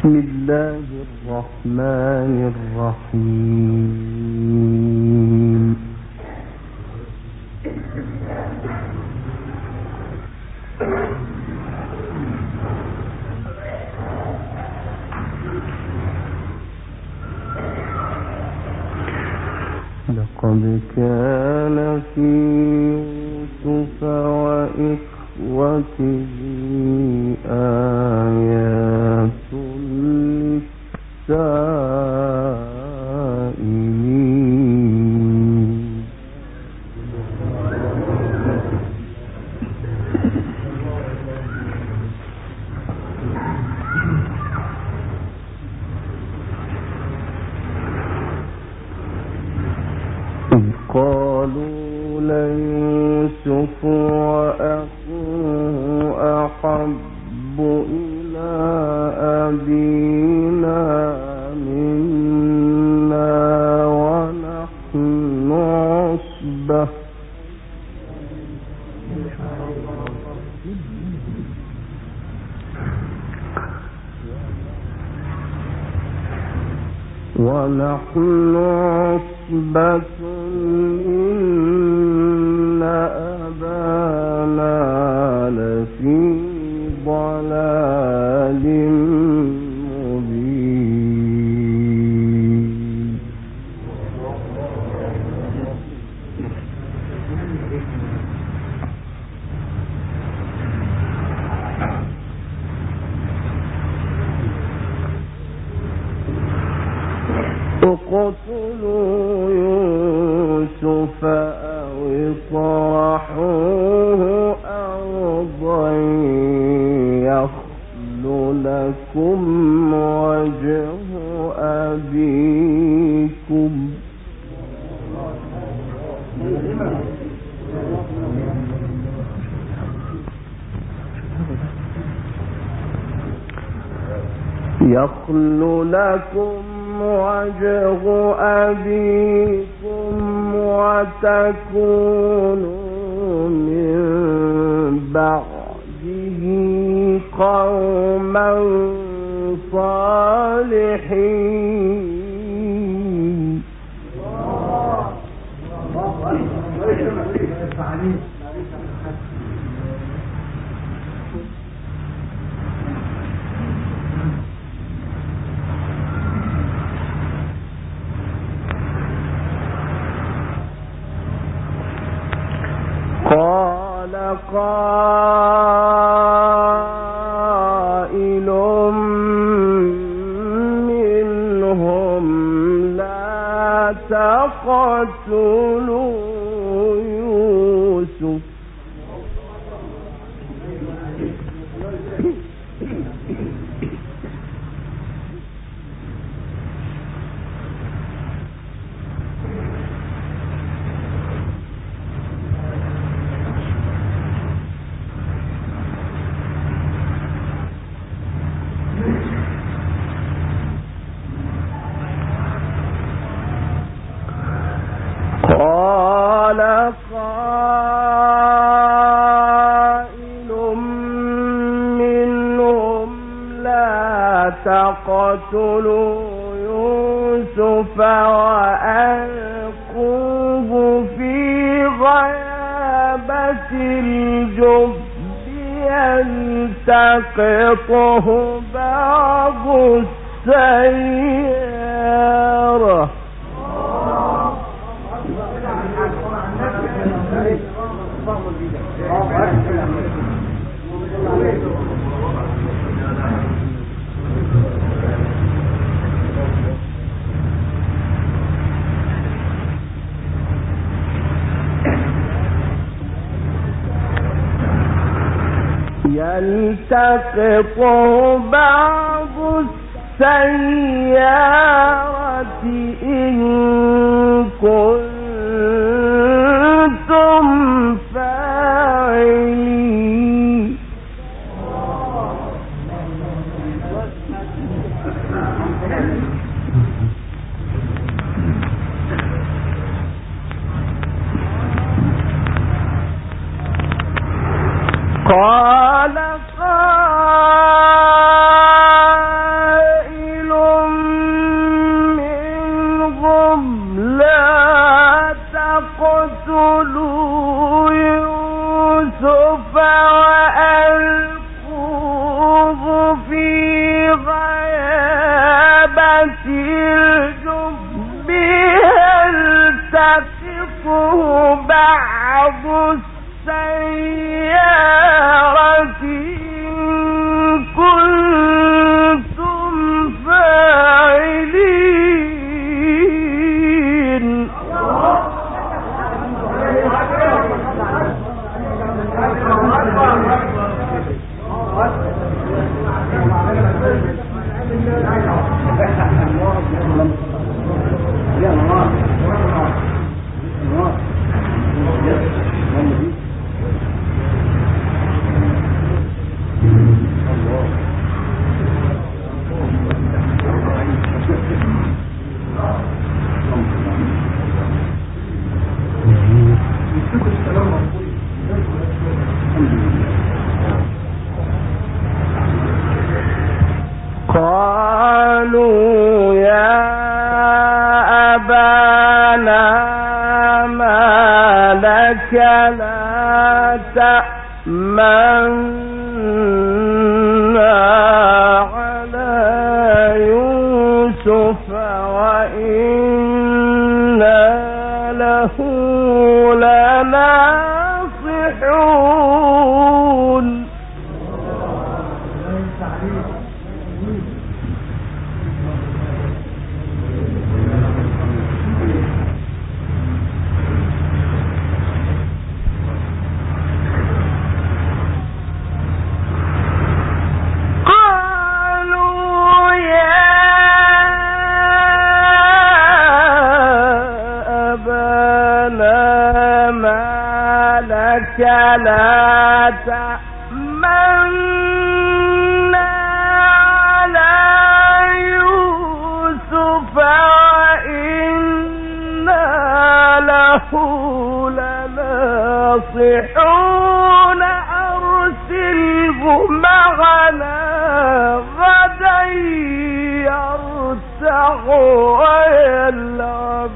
بسم الله الرحمن الرحيم. لقد كان في يوسف وإخوته آيات للسائلين. إذ قالوا ليوسف وأخوه أحب إلى أبينا منا ونحن عصبة إن أبانا لفي ضلال مبين. اقتلوا يوسف أو اطرحوه أرضا يخل لكم وجه أبيكم وتكونوا من بعده قوما صالحين. قال قائل منهم لا تقتلوا يوسف قال قائل منهم لا تقتلوا يوسف وألقوه في غيابة الجب يلتقطه بعض السيارة. يلتقطه بعض السيارة إن كنتم فاعلين. قال قائل الجب هل تقفه بعض السيارة إن كنتم فاعلين. قالوا يا أبانا ما لك لا تأمنا على يوسف وإنا له لناصحون. لا تأمنا على يوسف وإنا له لناصحون أرسله معنا غدا يرتع ويلعب.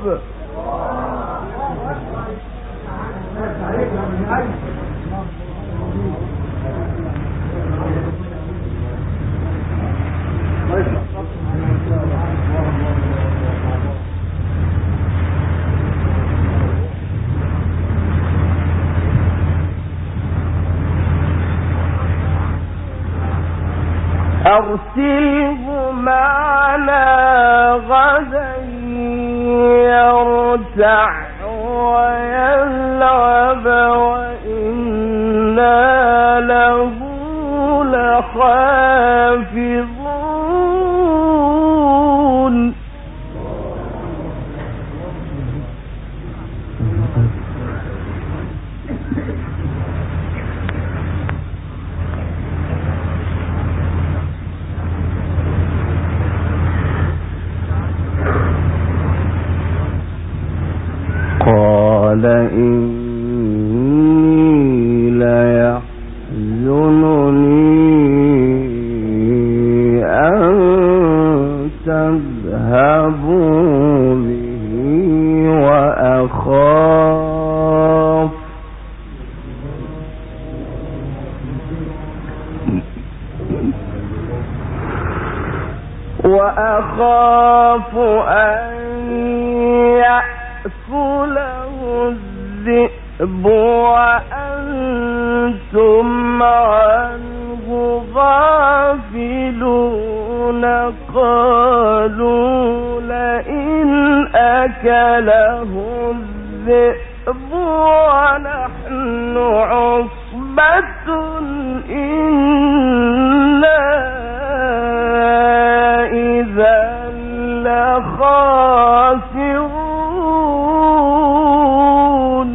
أرسله معنا غدا يرتع ويلعب وإنا له لحافظون. قال إني ليحزنني أن تذهبوا به وأخاف أن يأكله الذئب وأنتم عنه غافلون. قالوا لئن أكله الذئب ونحن عصبة إنا إذا لخاسرون.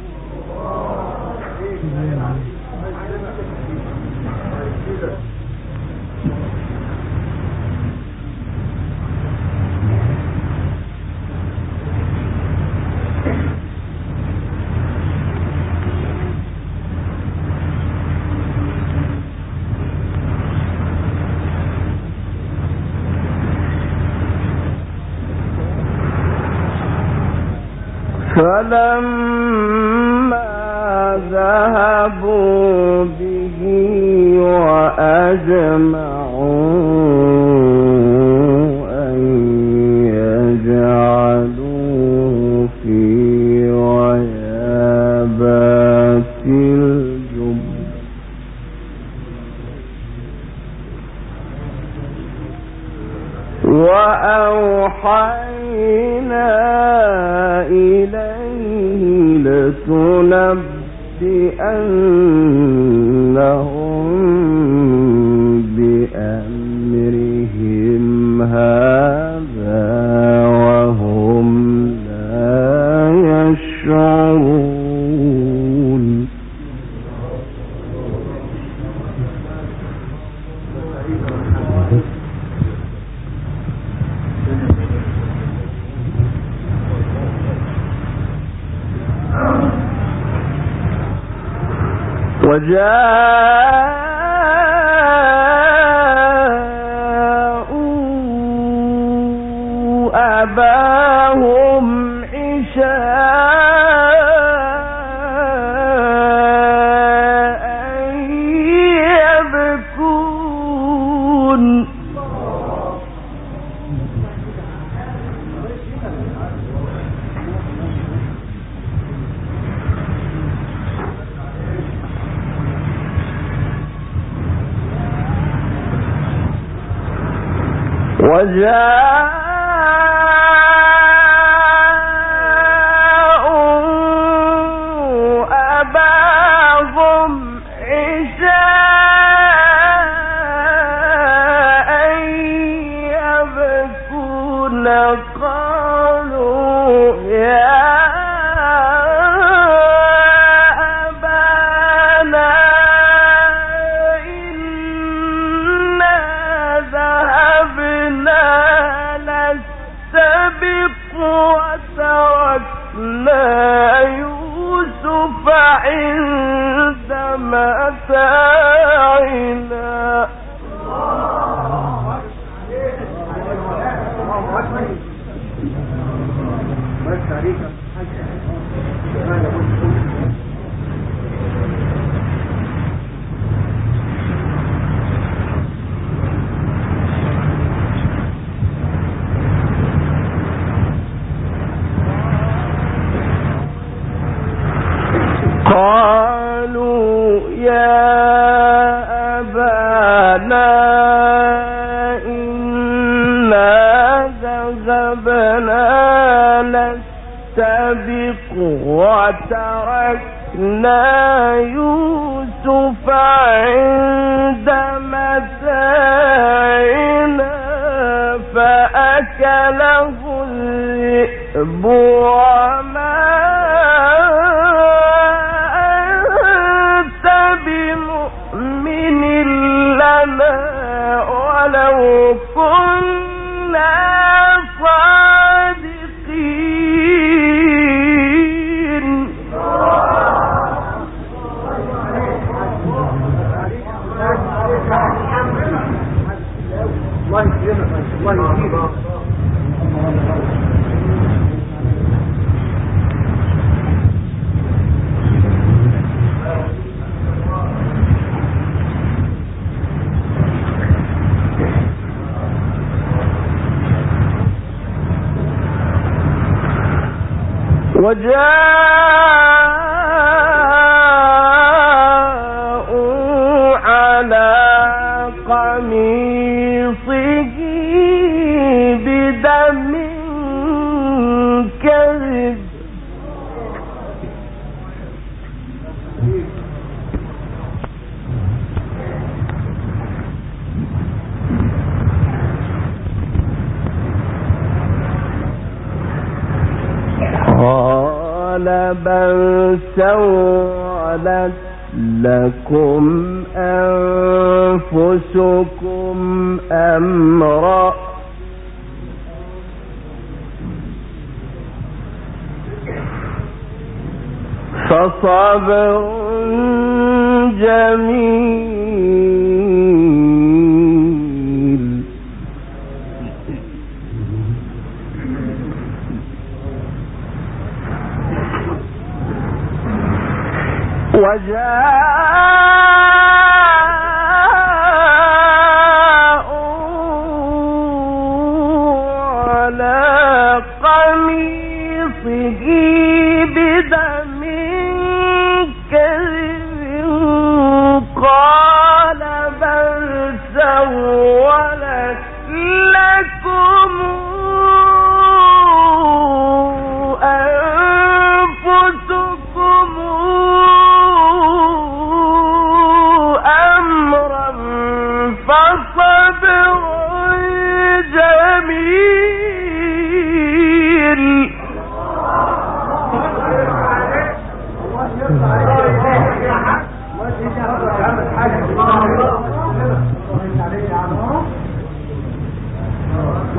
فلما ذهبوا به وأجمعوا أن وأوحينا إليه لتنبئنهم بأمرهم هذا وهم لا يشعرون. وجاءوا أباهم عشاء يبكون. وجاءوا أباهم عشاء يبكون قالوا يا أبانا إنا ذهبنا نستبق وتركنا يوسف عند متاعنا. قالوا يا أبانا إنا ذهبنا نستبق وتركنا يوسف عند متاعنا فأكله الذئب وما بمؤمن لنا ولو كنا صادقين. الله يكرمك الله يكرمك. وجاءوا على قميصه بدم كذب قال بل سولت لكم أنفسكم أمرا فصبر جميل. وجاءوا على قميصه بدم كذب قال بل سولت لكم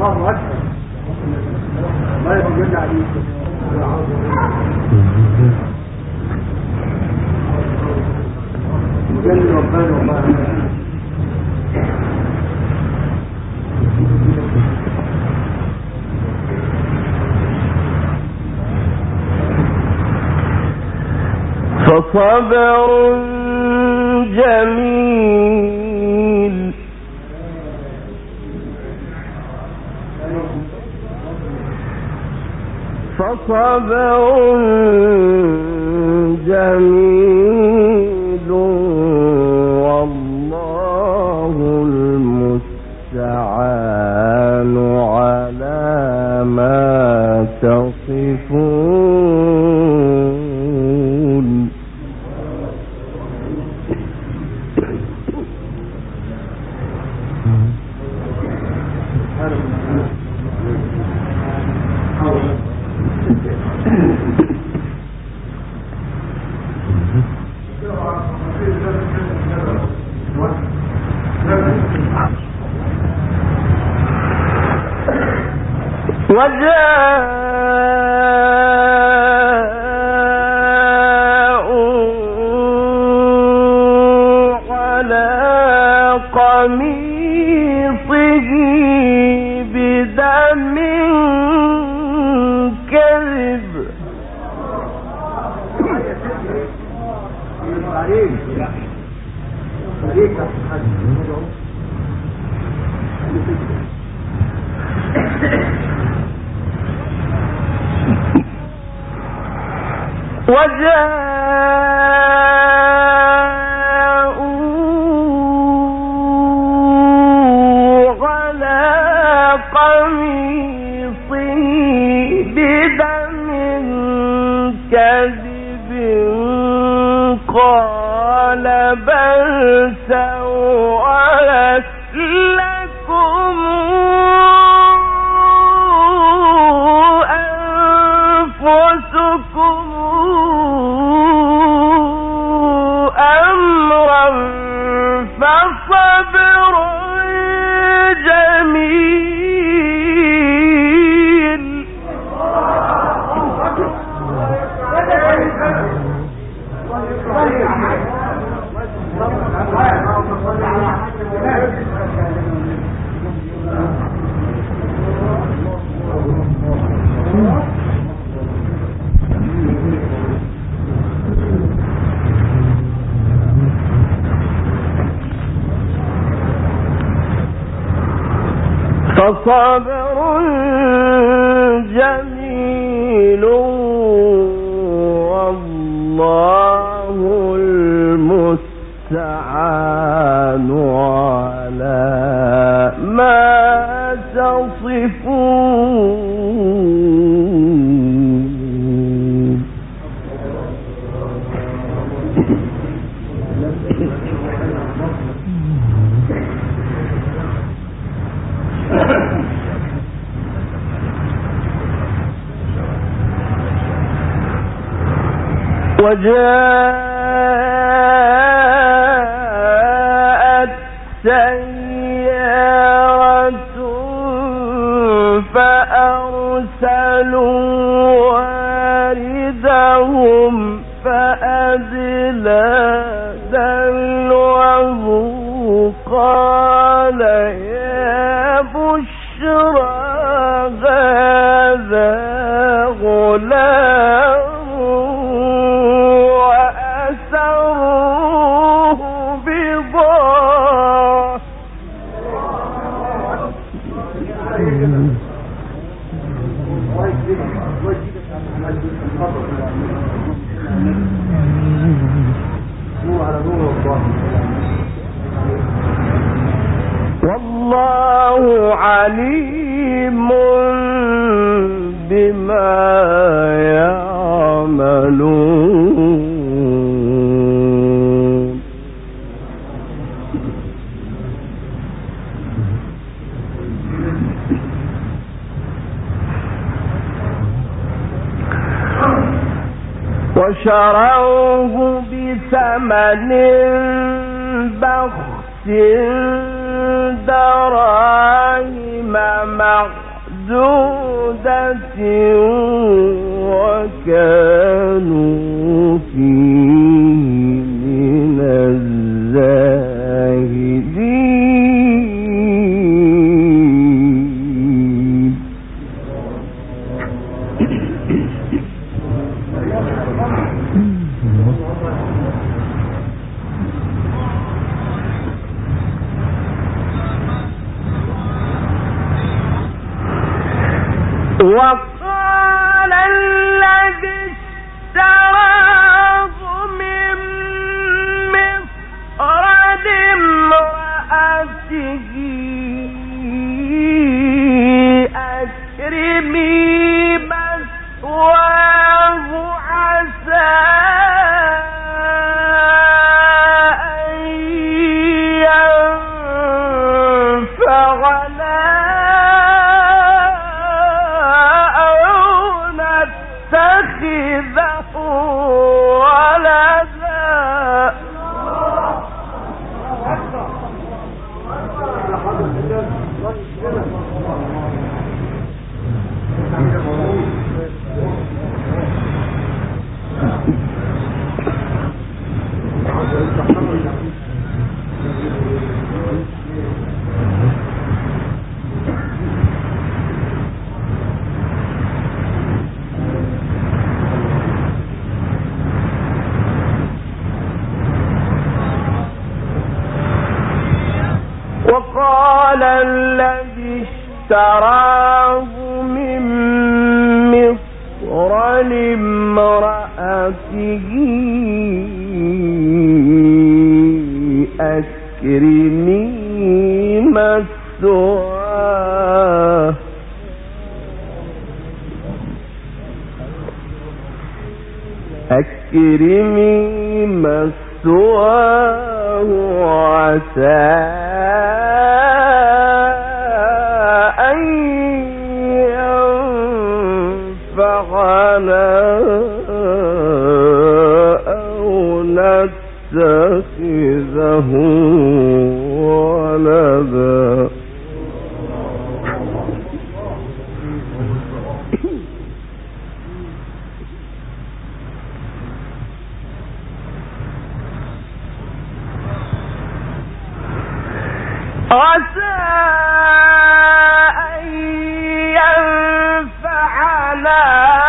الله أكبر. ما يرجع عليك جل ربنا وما فصبر جميل جميل والله المستعان على ما تصفون. وجاءوا على قميصه بدم كذب وجاءوا على قميصه بدم كذب قال بل سولت لكم أنفسكم أمرا فصبر جميل. فصبر جميل والله المستعان على ما تصفون. وجاءت سيارة فأرسلوا واردهم فأدلى دلوه قال يا بشرى هذا غلام وأسروه بضاعة والله عليم بما يعملون. وشروه بثمن بخس دراهم معدودة وكانوا فيه من الزاهدين. وقال الذي اشتراه من مصر لامرأته أكرمي مثواه عسى أن ينفعنا اتخذه ولدا. وقال الذي اشتراه من مصر لامرأته أكرمي مثواه عسى أن ينفعنا أو نتخذه ولدا. عسى أن ينفعنا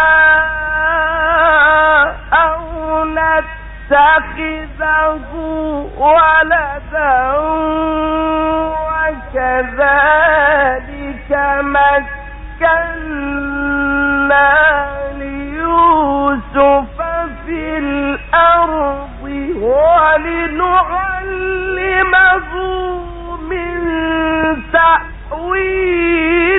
أو نتخذه ولدا وكذلك مكنا ليوسف في الأرض ولنعلمه من تأويل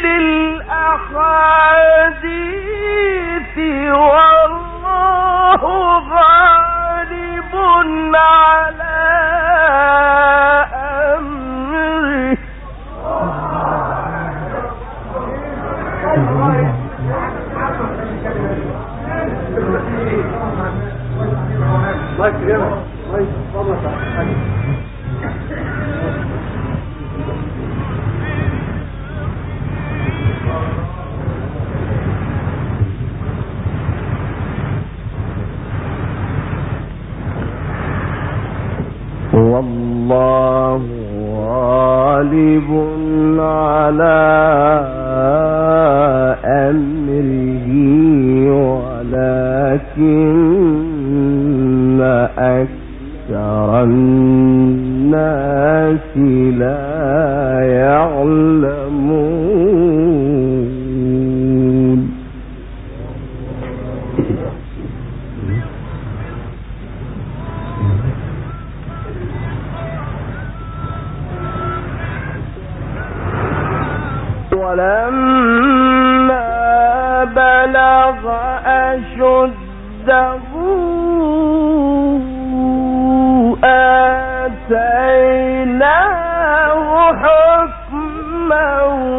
الأحاديث والله غالب على أمره. والله غالب على أمره ولكن أكثر الناس لا يعلمون. ولما بلغ أشده آتيناه حكما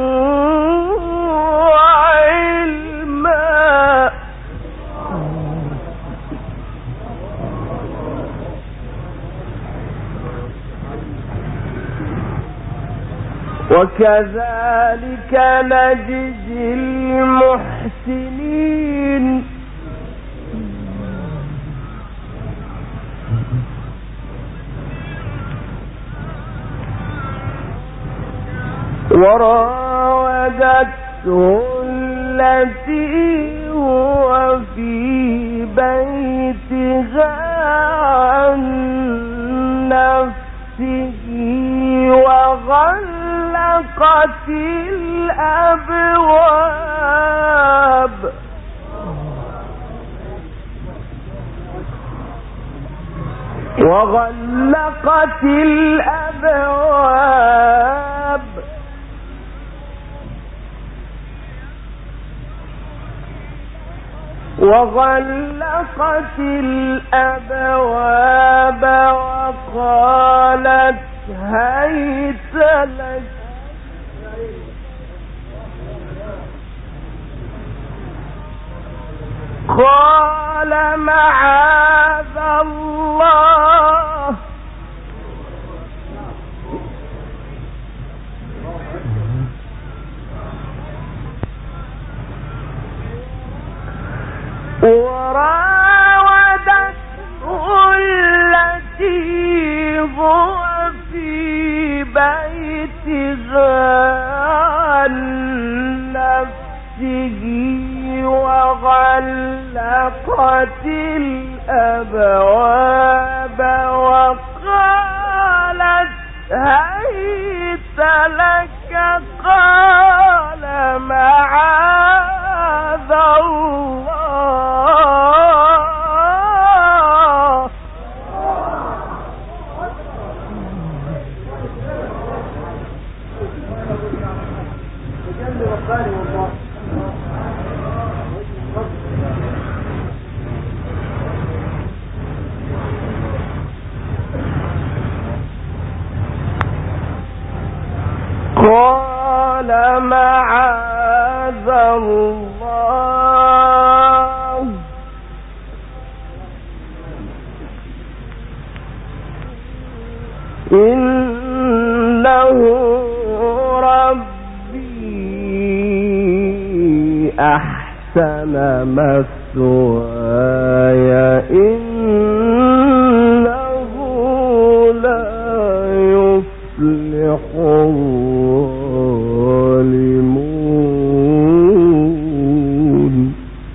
وعلما. وكذلك نجزي المحسنين وراودته التي هو في بيتها عن نفسه وغلقت الأبواب وغلقت الأبواب وقالت هيت لك قال معاذ الله وراودته التي هو في بيتها عن نفسه وغلقت الأبواب وقالت هيت لك قال معاذ الله قال معاذ الله إنه ربي أحسن مثواي إنه لا يفلح الظالمون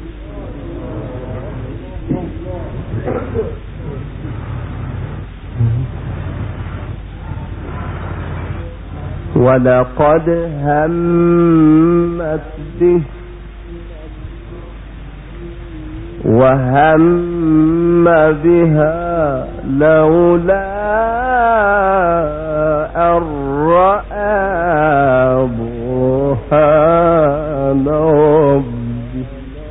ولقد همت به وهم بها لولا أن رأى برهان ربه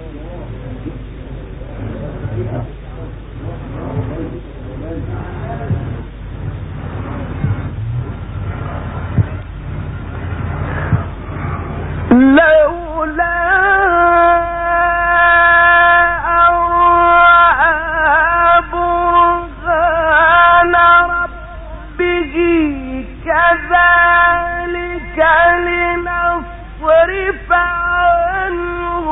لولا أن رأى برهان ربه كذلك لنصرف عنه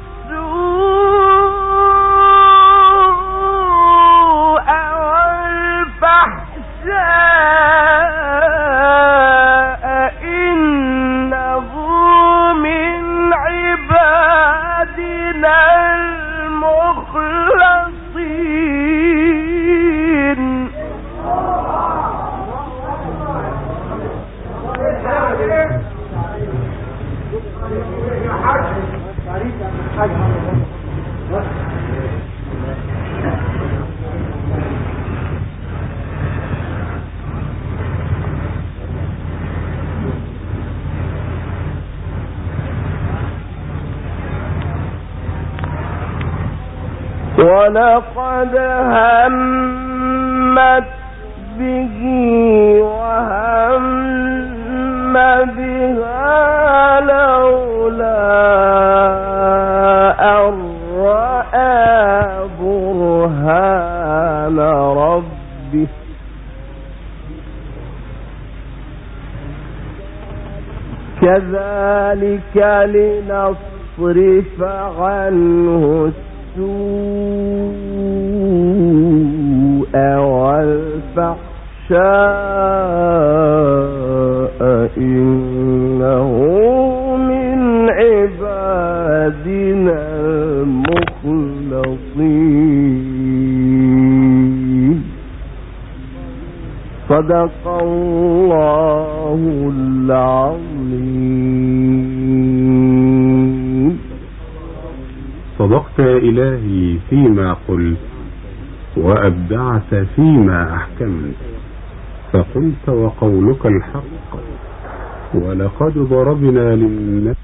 السوء والفحشاء إنه من عبادنا المخلصين ولقد همت به وهم بها لولا أن رأى برهان ربه كذلك لنصرف عنه السوء والفحشاء إنه من عبادنا المخلصين. صدق الله العظيم. صدقت يا إلهي فيما قلت، وأبدعت فيما أحكمت، فقلت وقولك الحق، ولقد ضربنا للناس